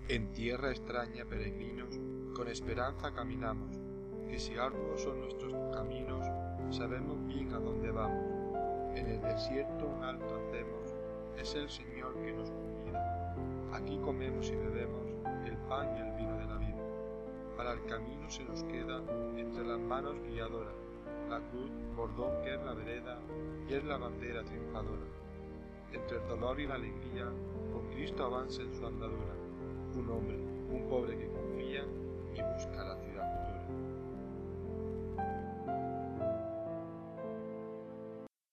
En tierra extraña, peregrinos, con esperanza caminamos, que si arduos son nuestros caminos, sabemos bien a dónde vamos. En el desierto un alto hacemos, es el Señor que nos convida. Aquí comemos y bebemos el pan y el vino de la vida. Para el camino se nos queda entre las manos guiadoras, la cruz, bordón que es la vereda y es la bandera triunfadora. Entre el dolor y la alegría, con Cristo avanza en su andadura, un hombre, un pobre que confía y busca la ciudad futura.